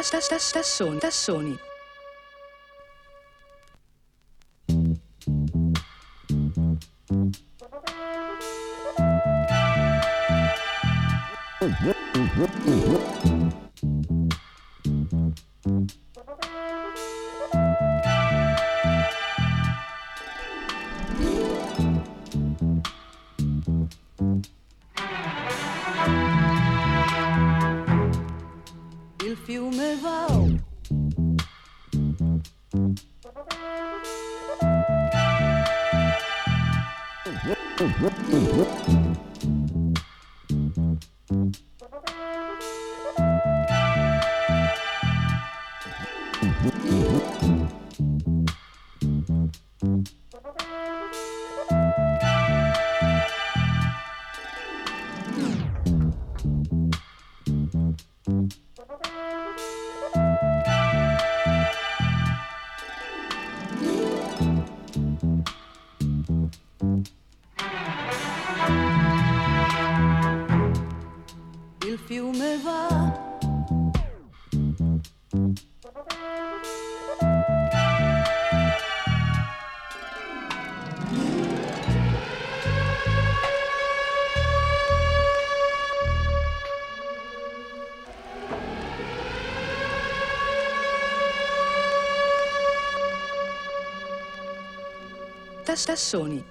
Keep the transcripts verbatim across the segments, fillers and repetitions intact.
Tassoni, tassoni. Il fiume va. Il fiume va. Tassoni.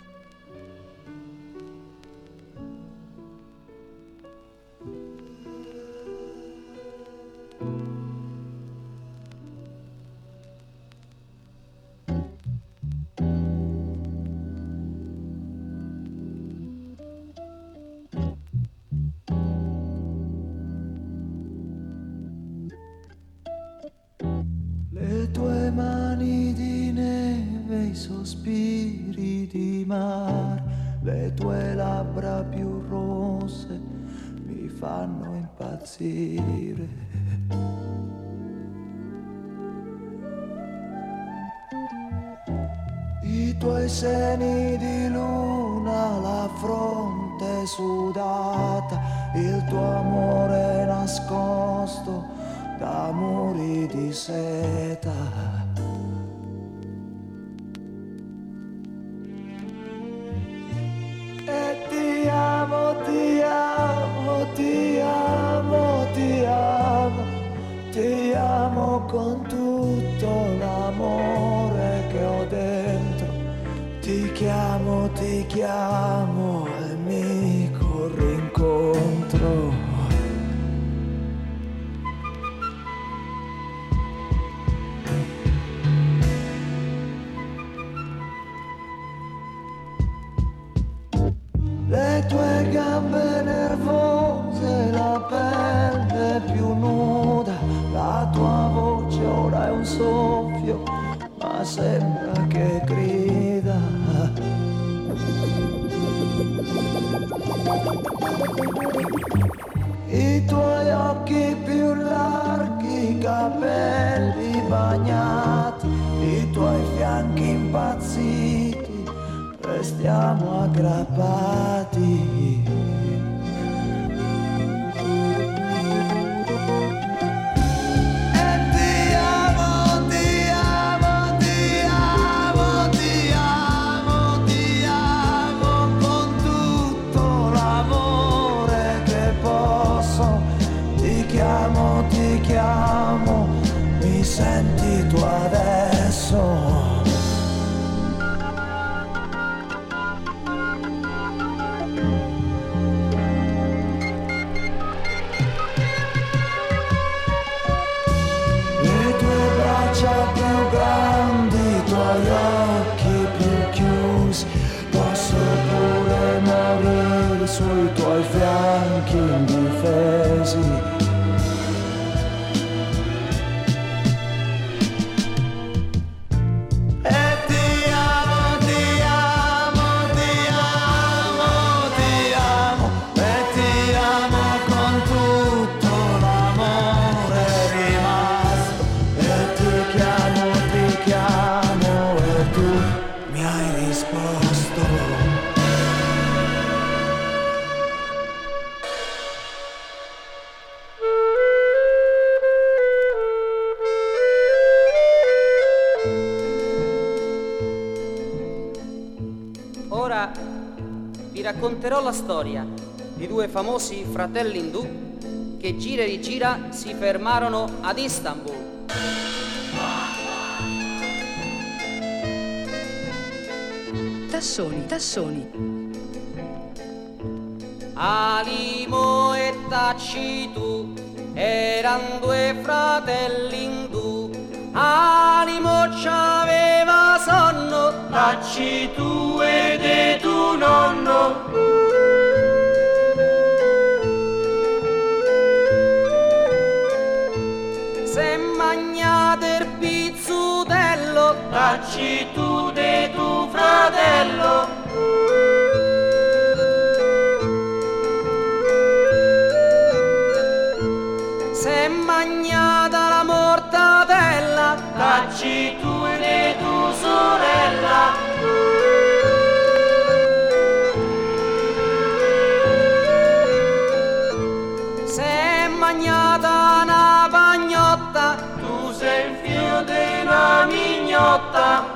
Le tue mani di neve, i sospiri di mare, le tue labbra più rosse mi fanno impazzire. I tuoi seni di luna, la fronte sudata, il tuo amore nascosto da muri di seta. E ti amo, ti amo, ti amo, ti amo, ti amo con tutto l'amore che ho dentro. Ti chiamo, ti chiamo e mi corri incontro. Le tue gambe nervose, la pelle più nuda, la tua voce ora è un soffio, ma sembra che grida. I tuoi occhi più larghi, i capelli bagnati, i tuoi fianchi impazziti, restiamo aggrappati. Ti chiamo, mi senti tu adesso? Le tue braccia più grandi, i tuoi occhi più chiusi, posso pure morire sui tuoi fianchi indifesi. Ora vi racconterò la storia di due famosi fratelli indù che gira e rigira si fermarono ad Istanbul. Tassoni, tassoni. Alimo e Tacitu eran due fratelli indù. Alimo c'aveva sonno, Tacitu ed è tu nonno. Se magnate il pizzutello, Tacitu de tu fratello. Se magnata la mortadella, Tacitu de tu sorella. Se magnata una pagnotta, tu sei il figlio di una mignotta.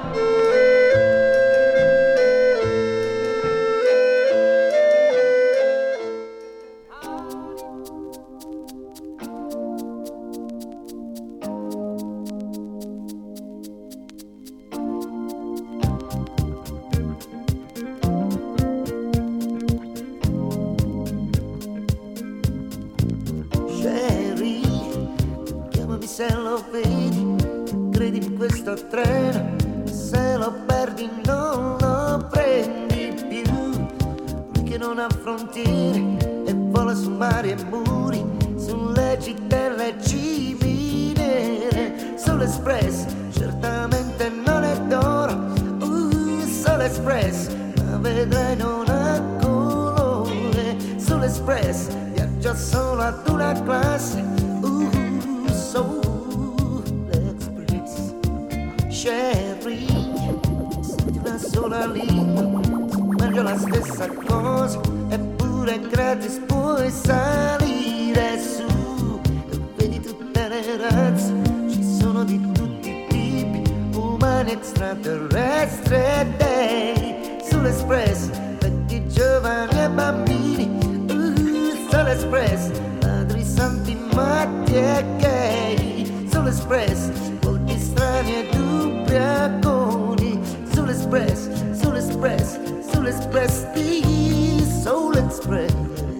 Se lo vedi, credi in questo treno, se lo perdi non lo prendi più. Lui che non ha frontiere e vola su mari e muri, sulle cittelle civile. Solo Express, certamente non è d'oro, uh, Solo Express, ma vedrai non ha colore. Solo Express, viaggia solo ad una classe, uh, Soul Express. Sherry, senti una sola lingua, mangia la stessa cosa, eppure gratis puoi salire su. E vedi tutte le razze, ci sono di tutti i tipi, umani, extraterrestri e dei. Sull'Express, vecchi, giovani e bambini, uh, Solo Express, ladri, santi, matti e gay. Solo Express, volti strani e ubriaconi. Solo Express, Solo Express, Solo Express, di Soul Express.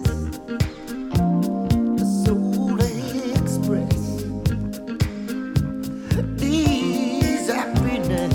Soul Express, this happiness.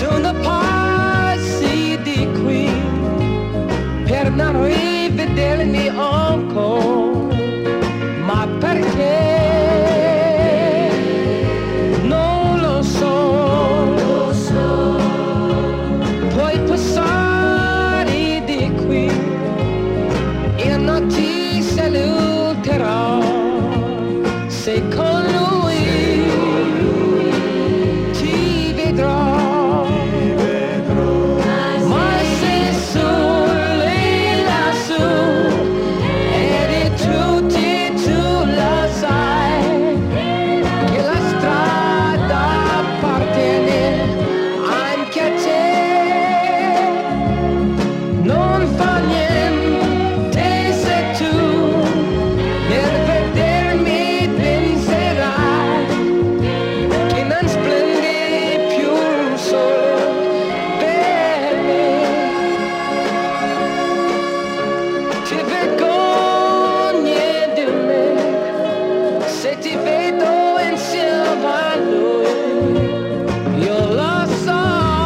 sono passi di qui per non rivedermi ancora, ma perché? Non lo so, lo so. Puoi passare di qui, io non ti saluterò, se con lui ti vedrò, ma se sole lassù e di tutti tu la sai, che la strada appartiene anche a te, non fa niente se tu per vedermi penserai che non splendi più un sole per me. Ti vergogni di me se ti vedo insieme a lui. Io lo so,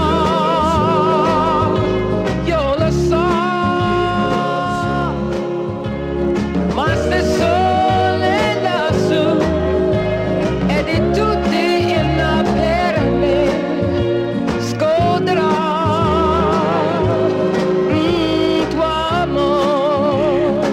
io lo so, ma se sole lassù e di tutti in per me scoderò mm, tuo amore.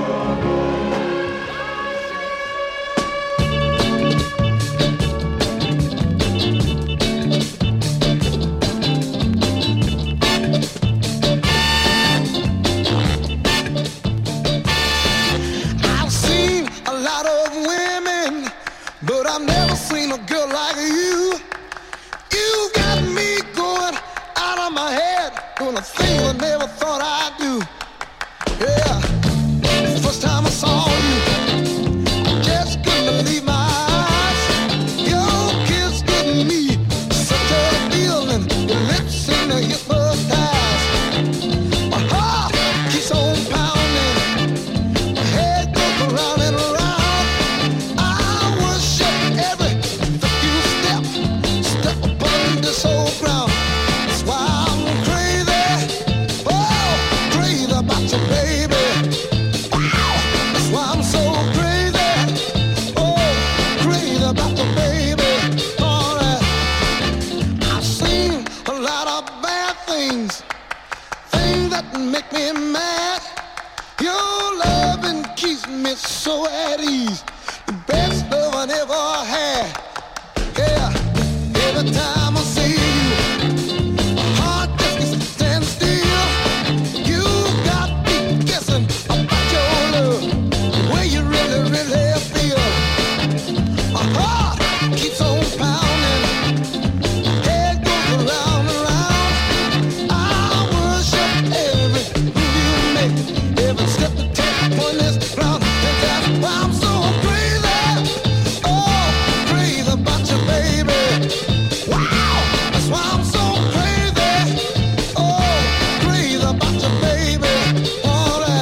I've seen a lot of women, but I've never seen a girl like you. You got me going out of my head, doing a thing I never thought I'd do. Yeah, the first time I saw you, I just couldn't believe my eyes. Your kiss gave me such a feeling, your lips seem to hypnotize. My heart keeps on pounding, my head goes around and around. I worship every step you step, step upon this old ground. That's why I'm crazy, oh, crazy about you, baby. Wow, that's why I'm so crazy, oh, crazy about you, baby. All right, I've seen a lot of bad things, things that make me mad. Your loving keeps me so at ease, the best love I never had. Yeah, every time I see you, my heart just stands still. You got me guessing about your love, the way you really, really feel. My heart keeps on pounding, head goes around and around. I worship every move you make, every step you take on this ground. And that's why I'm so crazy, oh, crazy about you, baby. Wow, that's why I'm so crazy, oh, crazy about you, baby. All that.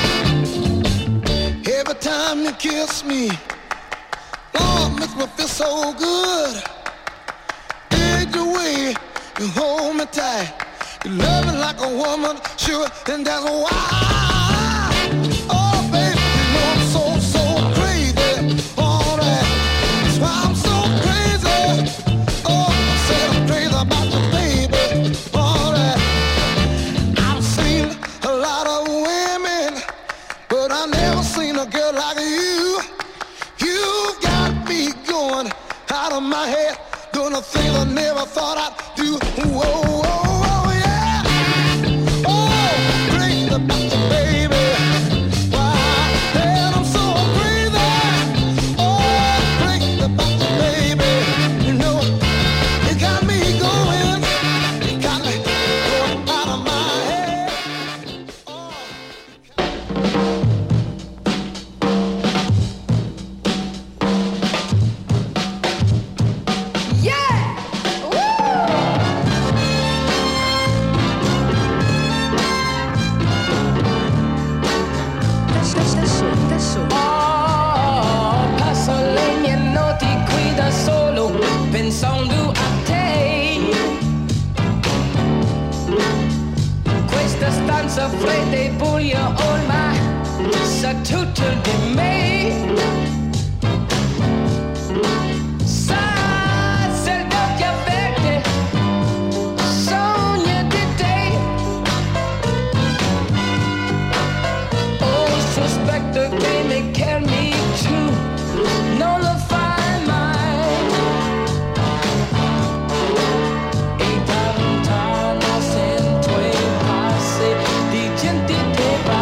Every time you kiss me, Lord, makes me feel so good. Dig the way you hold me tight, you love me like a woman, sure, and that's why. Oh, baby, you know I'm so, so crazy. All that. That's why I'm so crazy. Oh, I said I'm crazy about you, baby. All that. I've seen a lot of women, but I never seen a girl like you. You got me going out of my head, doing the things I never thought I'd do. Whoa, whoa, whoa, yeah. Oh, crazy about you, baby. Why? Man, I'm so crazy. Oh, crazy about you, baby. You know, you got me going, you got me going out of my head. Oh. Yeah! Stassoni, Tassoni. Oh, passo le mie notti qui da solo, pensando a te. afraid they buio ormai sa tutto di me. Sa se il occhio verde sogna di te. Oh, sospetto che mi chiami tu, non lo fai mai. E da lontano sento i passi di gente che va.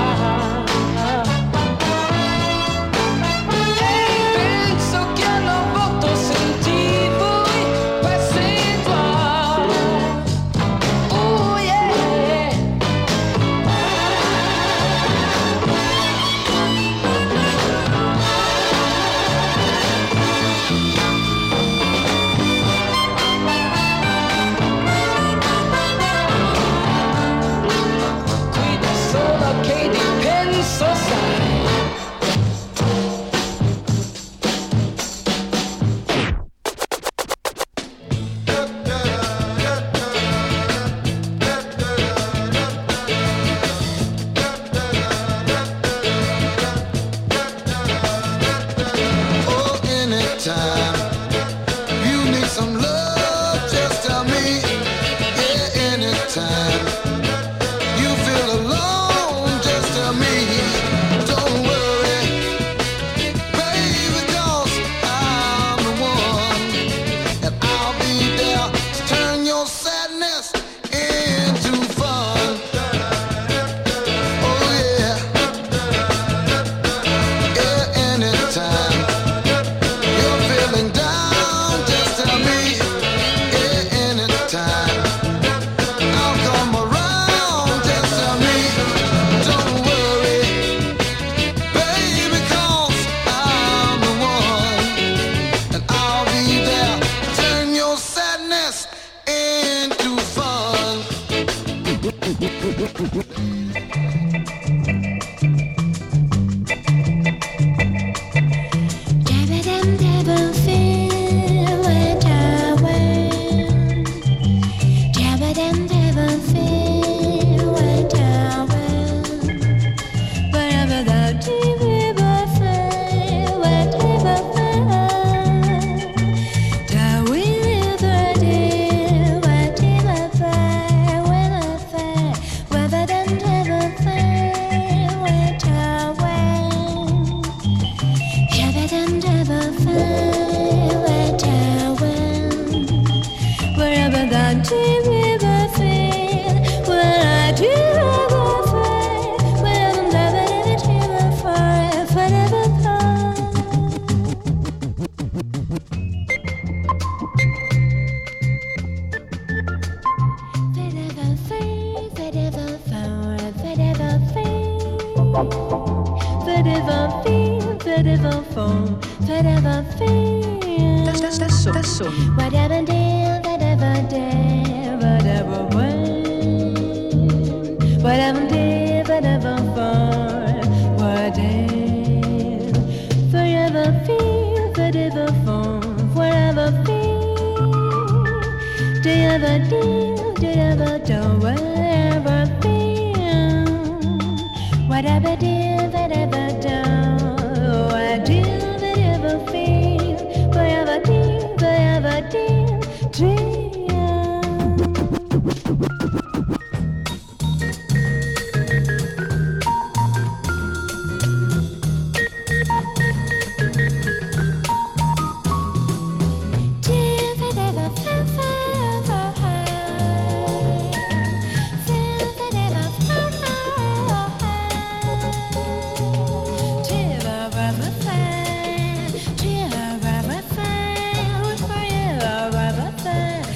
Bye.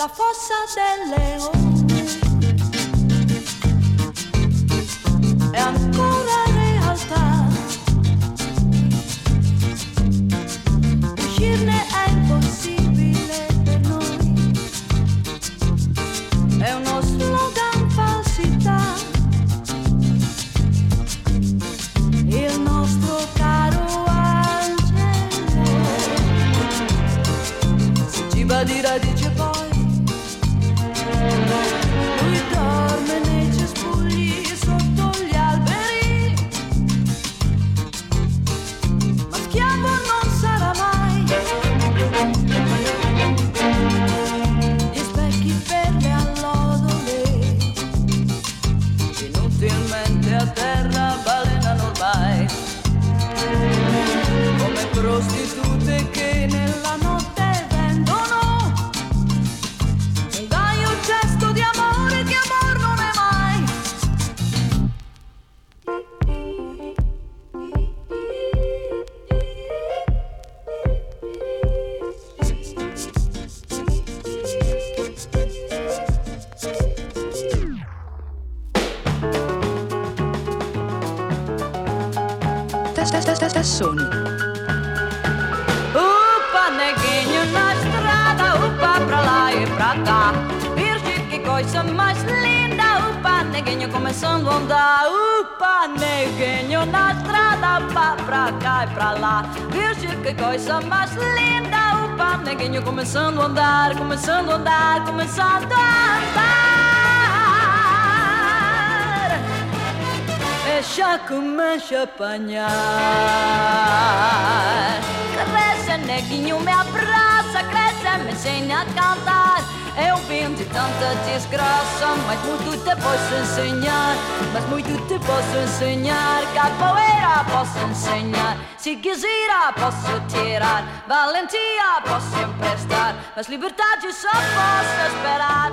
la fossa del leone è ancora realtà. Uscirne è impossibile per noi, è uno slogan falsità. Il nostro caro angelo si ciba di radice poi, lui dorme nei cespugli sotto gli alberi, ma schiavo non sarà mai. Gli specchi per le allodole inutilmente a terra balenano ormai, come prostitute che nella notte vendono un gaio gesto di amore che amor non è mai. Tassoni. Uppa neguinho na estrada, uppa pra lá e pra cá. Virgem, que coisa mais linda. Uppa neguinho começando a andar. Uppa neguinho na estrada, uppa pra cá e pra lá. Virgem, que coisa mais linda. Uppa neguinho começando a andar, começando a andar, começando a andar. E já começa a apanhar. Cresce, neguinho, me abraça, cresce, me ensina a cantar. Eu vim de tanta desgraça, mas muito te posso ensinar. Mas muito te posso ensinar. Capoeira posso ensinar. Se quiser posso tirar. Valentia posso emprestar. Mas liberdade só posso esperar.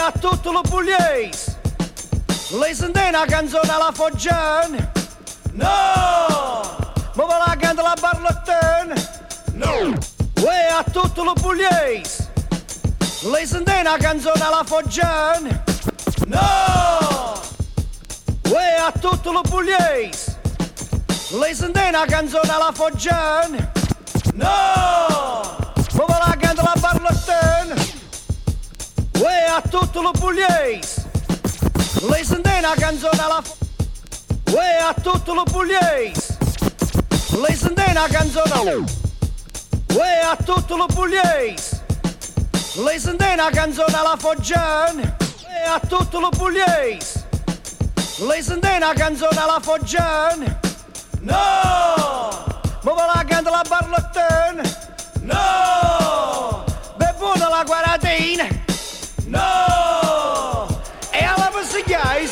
a tutto lo pugliese. Lei sente una canzone alla Foggiane? No! Ma va la canta la Barlottone? No! Uè a tutto lo pugliese. Lei sente una canzone alla Foggiane? No! Uè a tutto lo pugliese. Lei sente una canzone alla Foggiane? No! Ma va la canta la Barlottone? Uè a tutto lo pugliese. Lei sente una canzone alla Foggiane? Uè a tutto lo pugliese. Lei sente una canzone. Uè a tutto lo pugliese. Lei sente una canzone alla Foggiane? Uè a tutto lo pugliese. Lei sente una canzone alla Foggiane? No! Ma va la canta la Barlottone? No! Beh buona la guaratina? No! E alla Pussy Guys?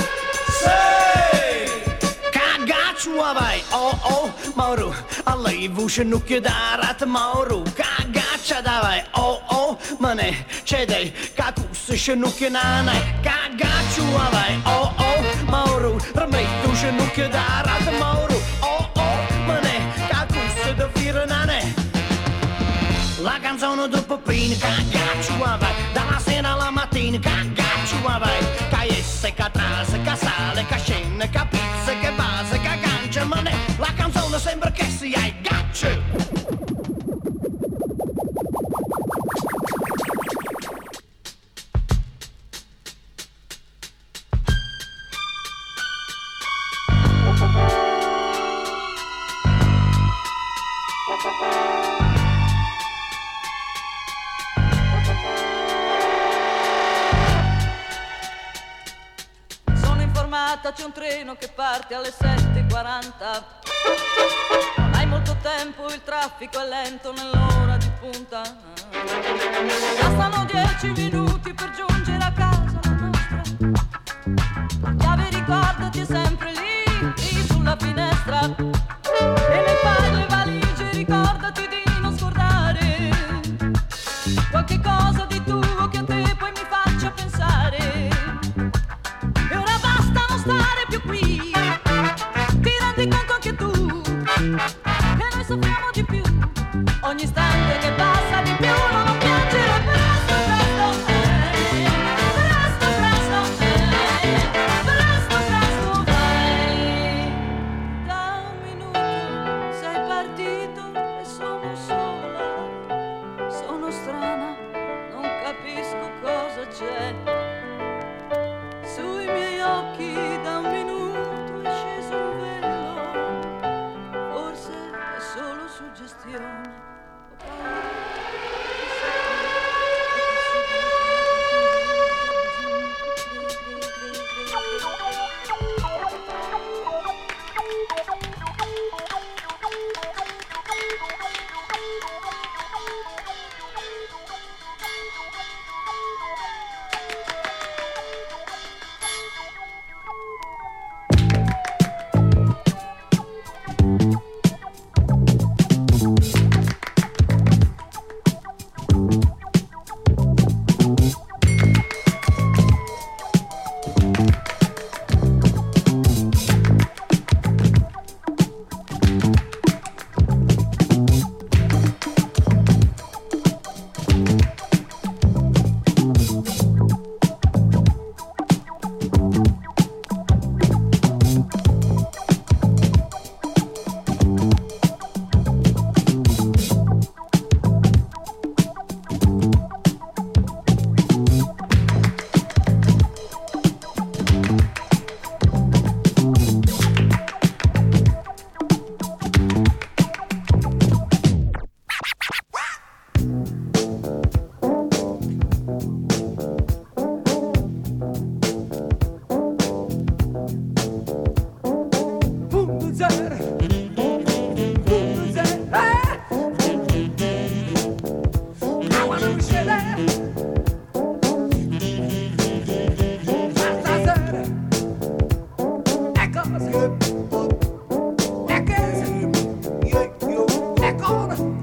Sì! Cagaccio vai! Oh oh, Mauro, a lei voce non chiedere Mauro, cagaccia vai! Oh oh, ma ne c'è dei cacus c'è non chiedere, cagaccio vai! Oh oh, Mauro, rimetto c'è non chiedere Mauro, oh oh, ma ne cacus da firenane. La canzone del Peppino, cagaccio vai! Dalla sera alla mattina, cagaccio vai! Che esse, che trase, che sale, che scende, che pizza, che base, che gancia, ma ne la canzone sembra che sia il gaccio! C'è un treno che parte alle sette e quaranta. Non hai molto tempo, il traffico è lento nell'ora di punta. Bastano dieci minuti per giungere a casa la nostra. La chiave ricordati è sempre lì, lì sulla finestra. E nel fare le valigie ricordati di non scordare qualche cosa di tuo che a te poi mi faccia pensare. Stare più qui, ti rendi conto anche tu che noi soffriamo di più, ogni istante che passa di più non piangere presto, presto, eh, presto, presto, eh, presto, presto, vai. Da un minuto sei partito e sono sola, sono strana, non capisco cosa c'è. Sui miei occhi da un minuto è sceso un velo, forse è solo suggestione. Ho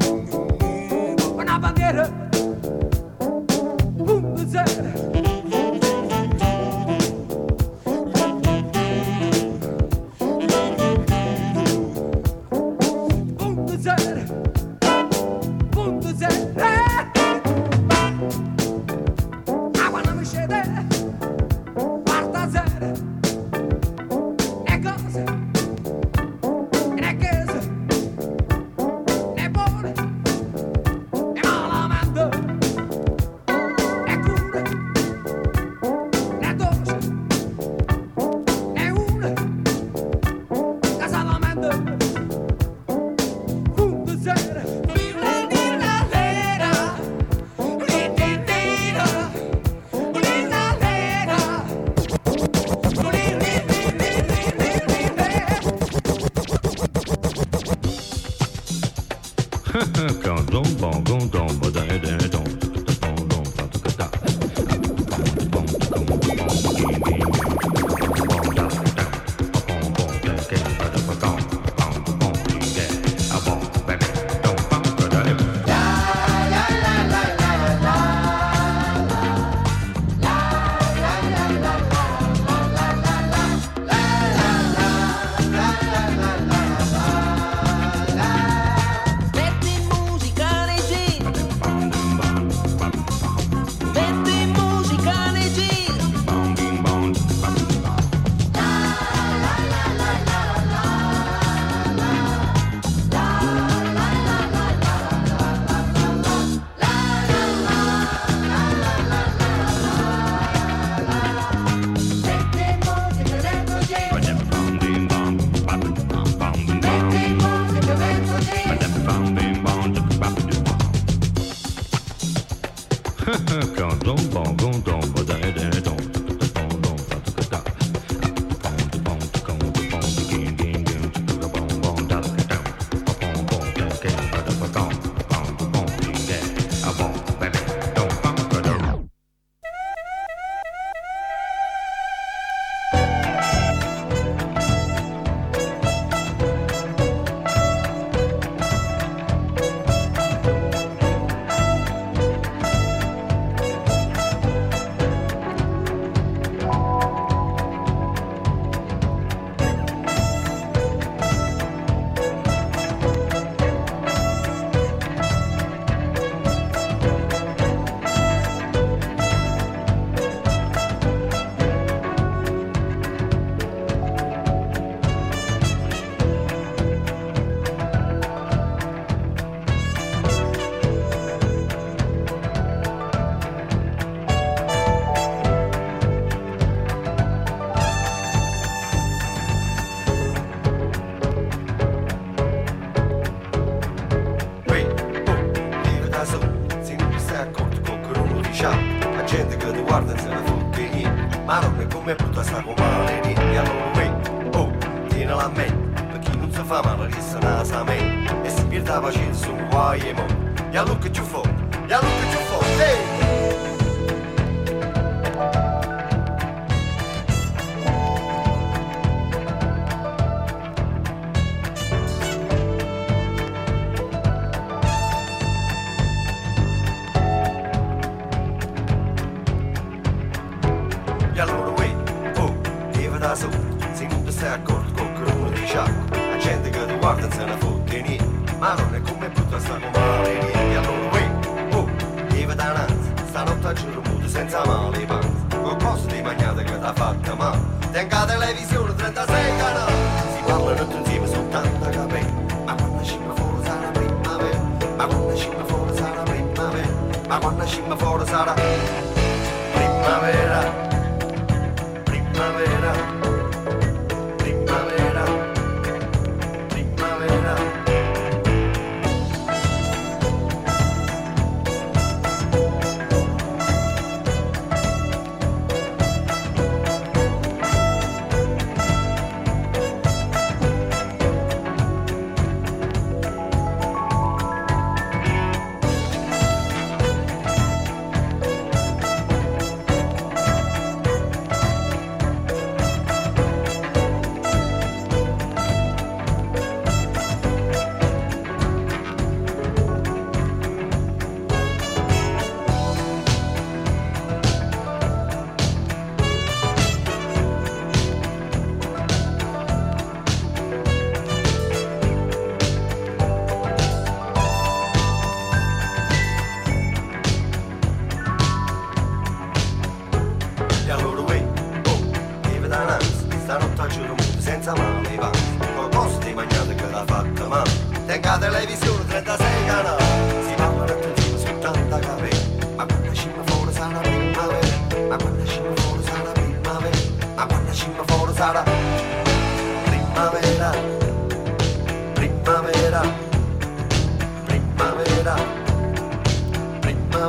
Una bandiera, un zero.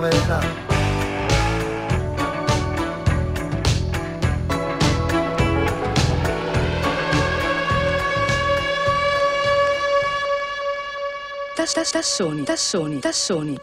primavera. Tassoni, tassoni, tassoni.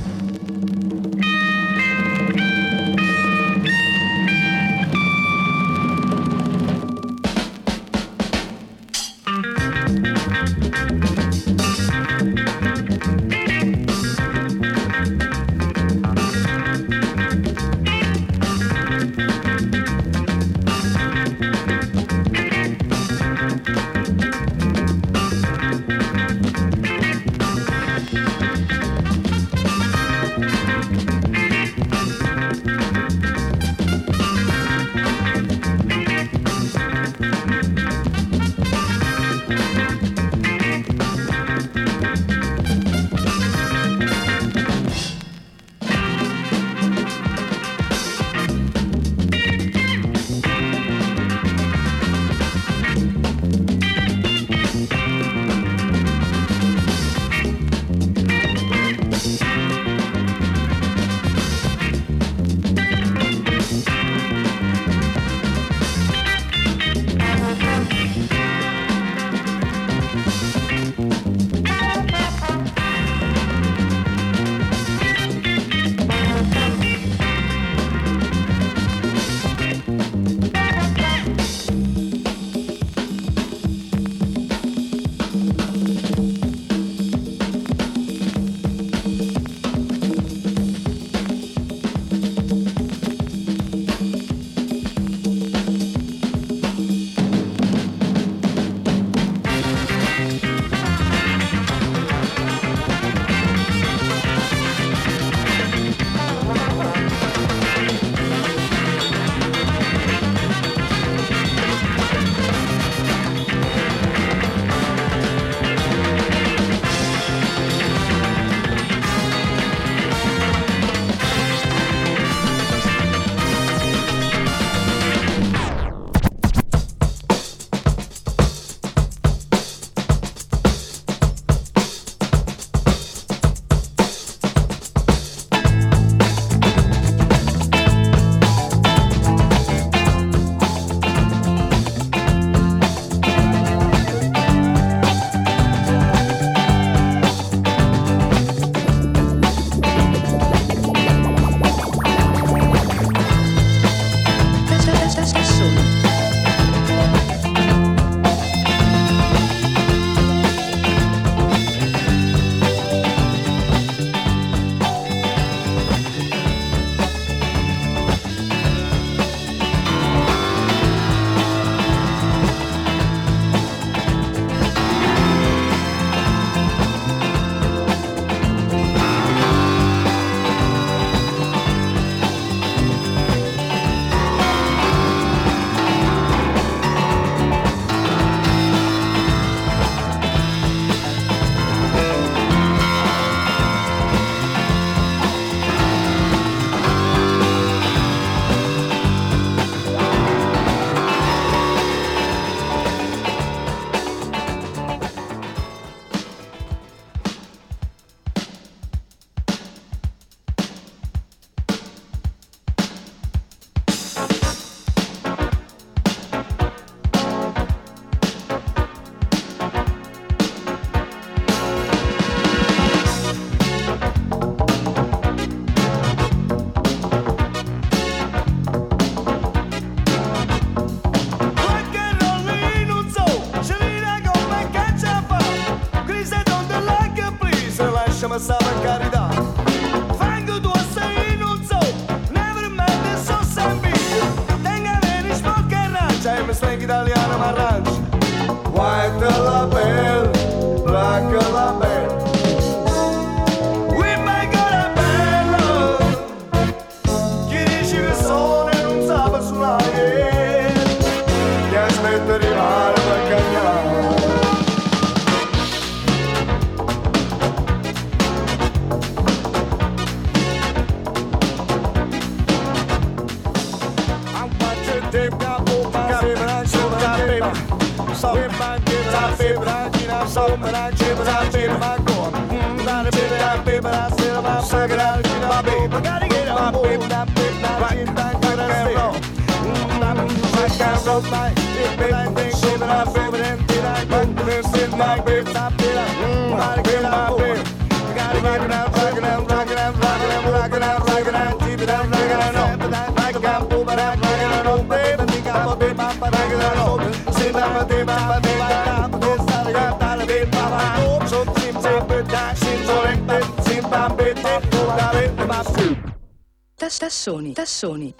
ma sa per carità. Fango tu sei non so, never mind so sempre. Tenga bene spocca e rancia e mi stai italiano ma rancia. White la belle, black la belle. We make la bella. Chi dice che sono e non sa suonare. Ti aspetta arrivare per cagnare. Tassoni, tassoni.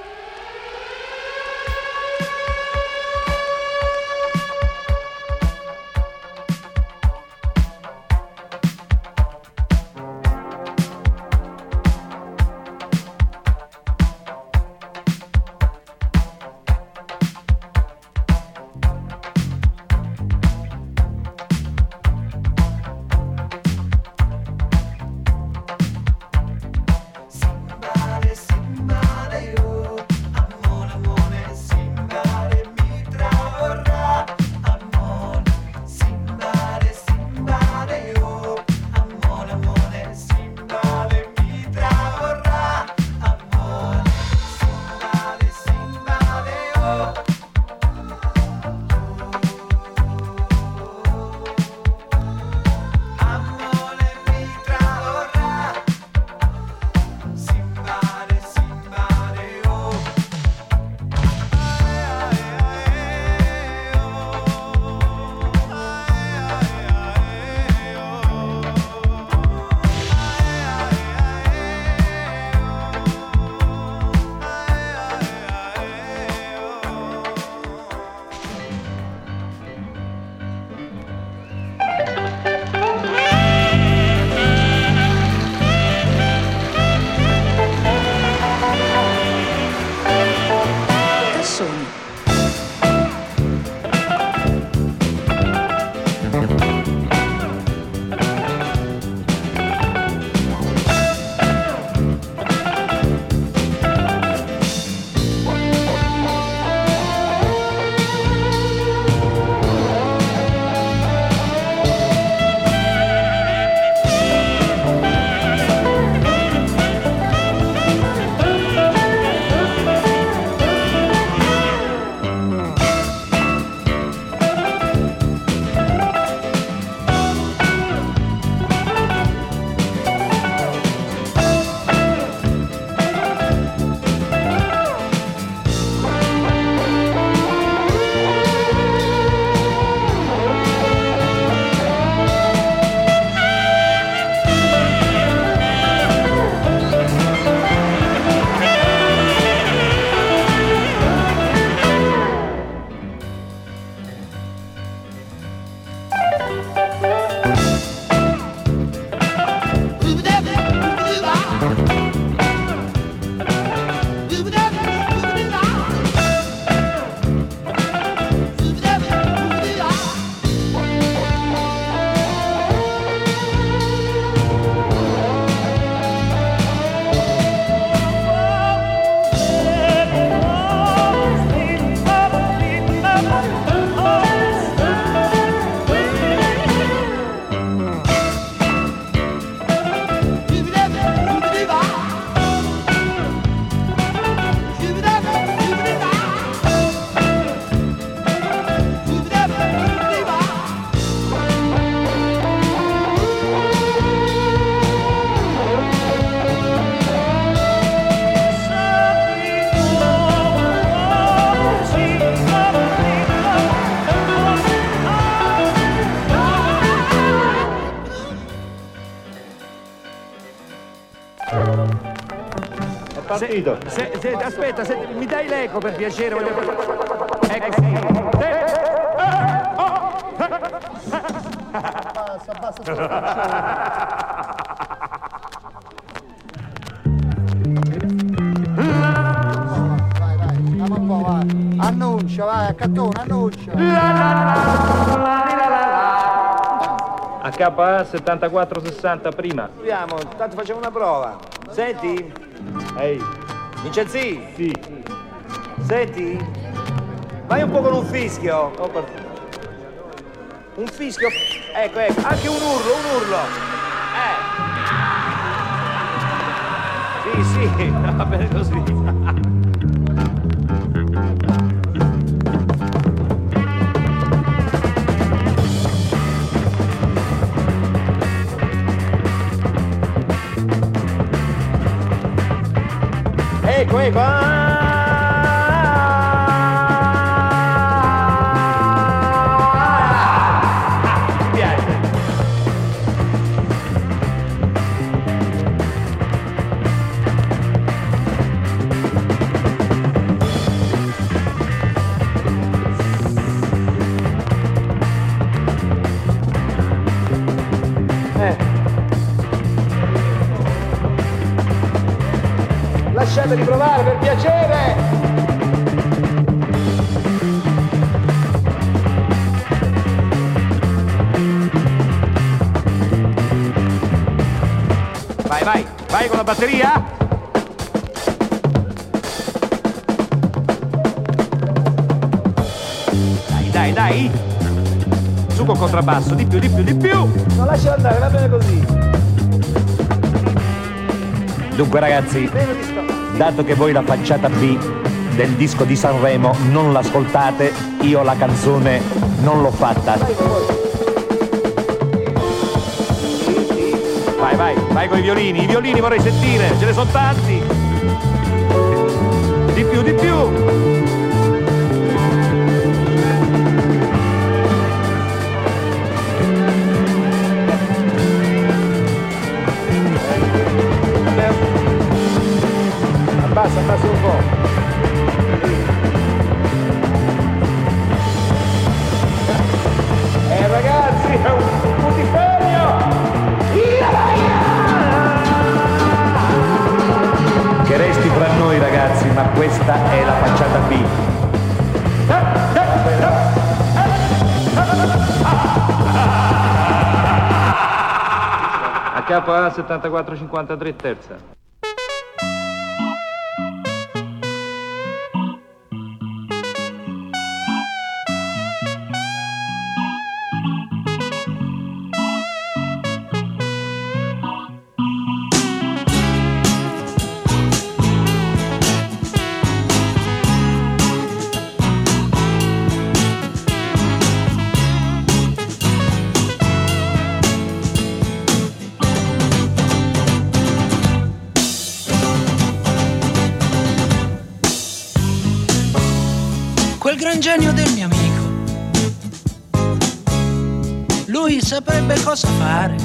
partito. Se, se, aspetta, se, mi dai l'eco per piacere? Voglio... Ecco, sì. Basta, basta. Vai, vai, andiamo un po', vai. Annuncia, vai, accattone, annuncia. A K A settantaquattro sessanta prima. Proviamo, tanto facciamo una prova. Senti? Ehi. Vincenzi? Sì. Senti? Vai un po' con un fischio. Oh, partito. Un fischio. Ecco, ecco, anche un urlo, un urlo. Eh. Sì, sì, va bene così. ecco, ecco. Ah! Mi piace. Eh. Lasciateli provare, per piacere! Vai, vai, vai con la batteria! Dai, dai, dai! Su con contrabbasso, di più, di più, di più! Ma lascia andare, va bene così! Dunque ragazzi, dato che voi la facciata B del disco di Sanremo non l'ascoltate, io la canzone non l'ho fatta. Vai, vai, vai con i violini, i violini vorrei sentire, ce ne sono tanti. Di più, di più. Abbassa, abbassa un po'. Eh ragazzi, è un putiferio! Che resti fra noi ragazzi, ma questa è la facciata B. A K A settantaquattro cinquantatré terza. Quel gran genio del mio amico, lui saprebbe cosa fare,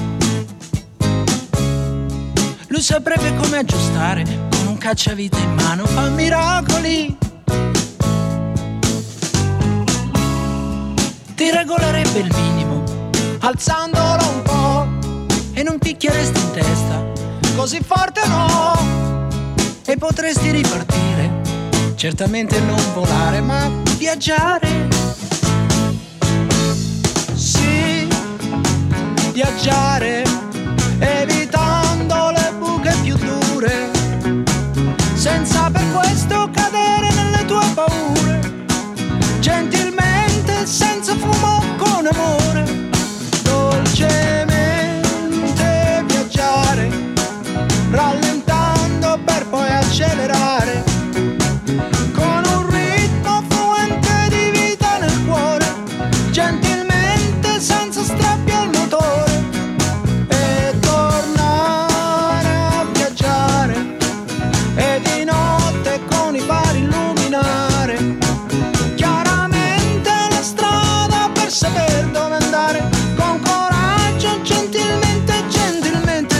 lui saprebbe come aggiustare, con un cacciavite in mano fa miracoli, ti regolerebbe il minimo, alzandolo un po', e non picchieresti in testa, così forte no, e potresti ripartire. Certamente non volare, ma viaggiare. Sì, viaggiare, evitando le buche più dure, senza per questo cadere nelle tue paure. Gentilmente, senza fumo, con amore. Dolcemente viaggiare, rallentando per poi accelerare. Senza strappi al motore e tornare a viaggiare, e di notte con i fari illuminare chiaramente la strada per saper dove andare, con coraggio, gentilmente, gentilmente,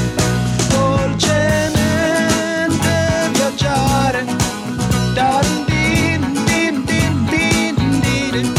dolcemente viaggiare. Darin din din din din din.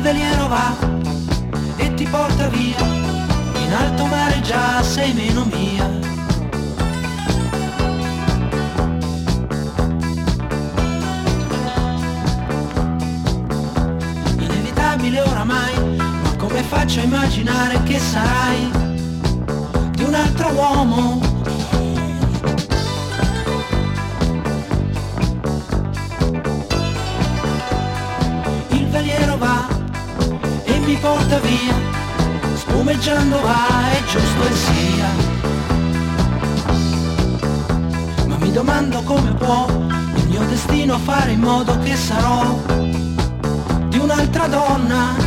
veliero va e ti porta via, in alto mare già sei meno mia. Inevitabile oramai, ma come faccio a immaginare che sarai di un altro uomo? Il veliero va e mi porta via, spumeggiando va, è giusto e sia. Ma mi domando come può il mio destino fare in modo che sarò di un'altra donna.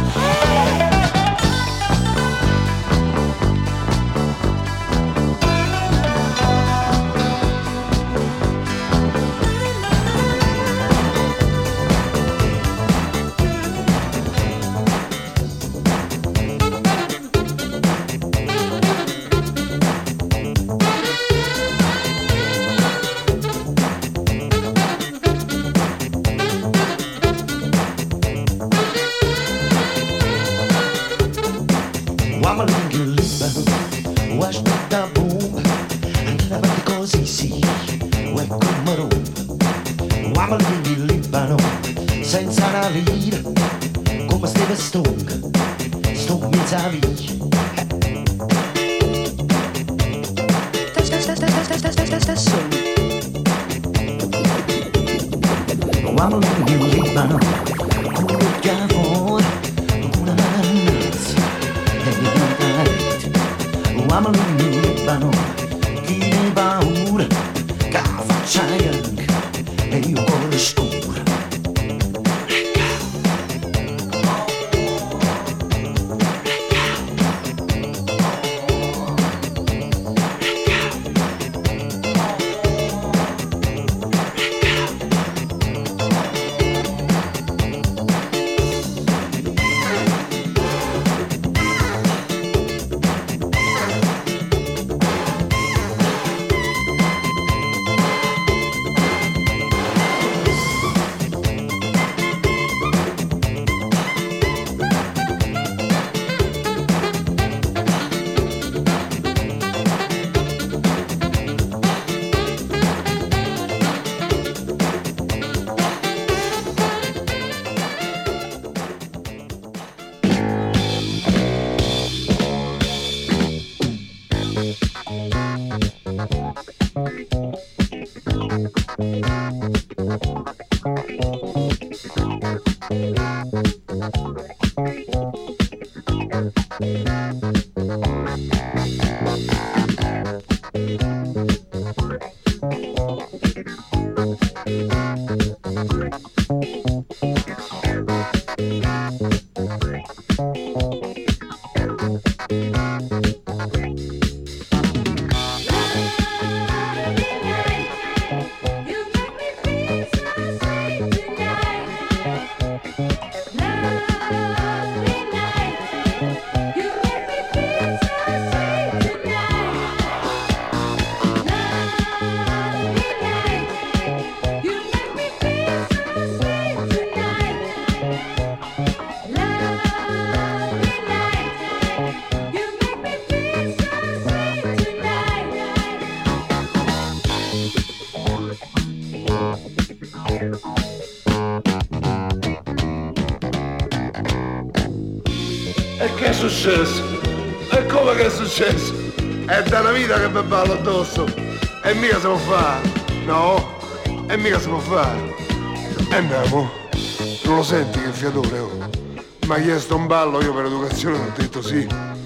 E che è successo? E come che è successo? È da una vita che mi ballo addosso. E mica si può fare. No, e mica si può fare. E andiamo. Non lo senti che fiatore, oh? Mi ha chiesto un ballo, io per educazione ho detto sì.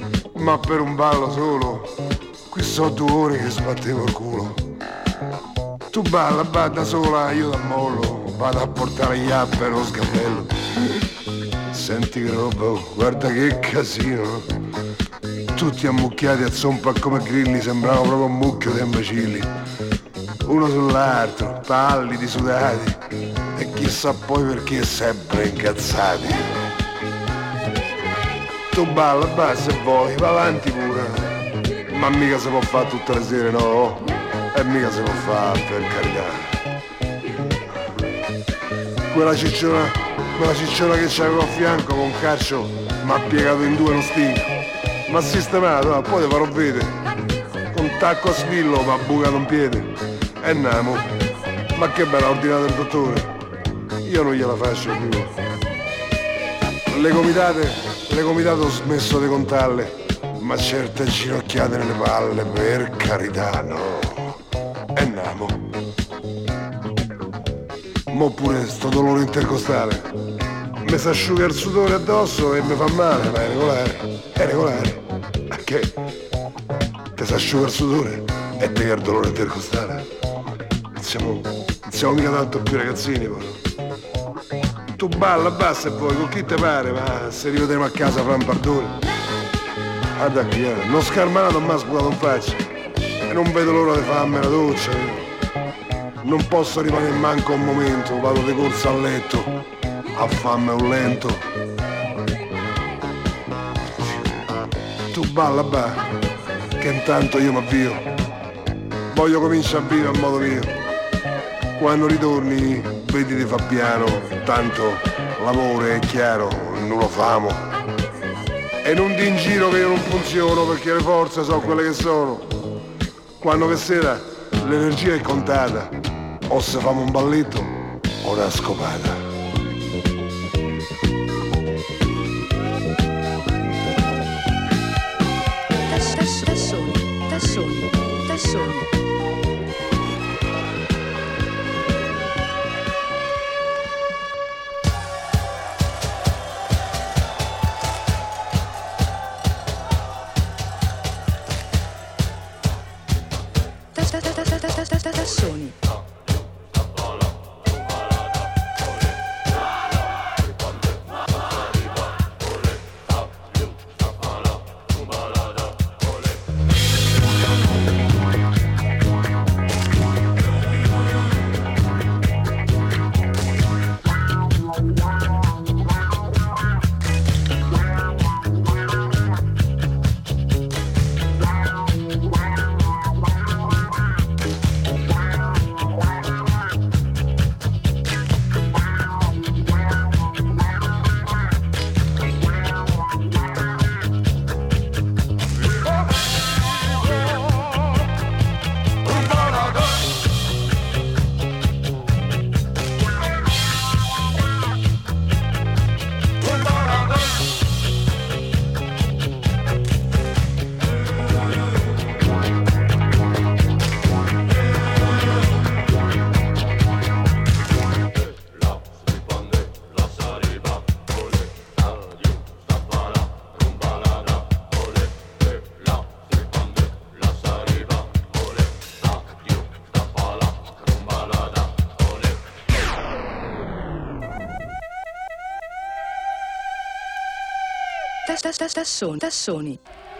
Ma per un ballo solo, qui so due ore che sbattevo il culo. Tu balla, balla sola, io da mollo. Vado a portare gli app e lo sgabello. Senti che roba, oh, guarda che casino. Tutti ammucchiati a zompa come grilli, sembravano proprio un mucchio di imbecilli. Uno sull'altro, pallidi, sudati. E chissà poi perché sempre incazzati. Tu balla, balla se vuoi, va avanti pure. Ma mica si può fare tutte le sere, no? E mica si può fare, per carità. Quella cicciona, come la cicciona che c'avevo a fianco con calcio mi ha piegato in due lo stinco. Ma sistemato, ah, poi te farò vedere. Un tacco a svillo mi ha bucato un piede. E namo. Ma che bella, ha ordinato il dottore. Io non gliela faccio più. Le gomitate, le gomitate ho smesso di contarle. Ma certe ginocchiate nelle palle, per carità, no. E namo. Mo pure sto dolore intercostale. Mi si asciuga il sudore addosso e mi fa male, ma è regolare. È regolare. Ma che? Ti si asciuga il sudore e te che il dolore intercostale. Non siamo, non siamo mica tanto più ragazzini, poi. Tu balla, basta e poi, con chi te pare, ma se rivedremo a casa fra un pardone. Ah da qui, eh. Non scarmanato mi ha sputato in faccia. E non vedo l'ora di farmi la doccia. Eh. Non posso rimanere manco un momento, vado di corsa a letto. A farmi un lento. Tu balla, ba, che intanto io mi avvio. Voglio cominciare a vivere a modo mio. Quando ritorni, vedi di fa piano. Tanto lavoro è chiaro, non lo famo. E non di in giro che io non funziono perché le forze sono quelle che sono. Quando che sera l'energia è contata, o se famo un balletto o una scopata. Tassoni, tassoni, tassoni. Tassoni. Tassoni, tassoni.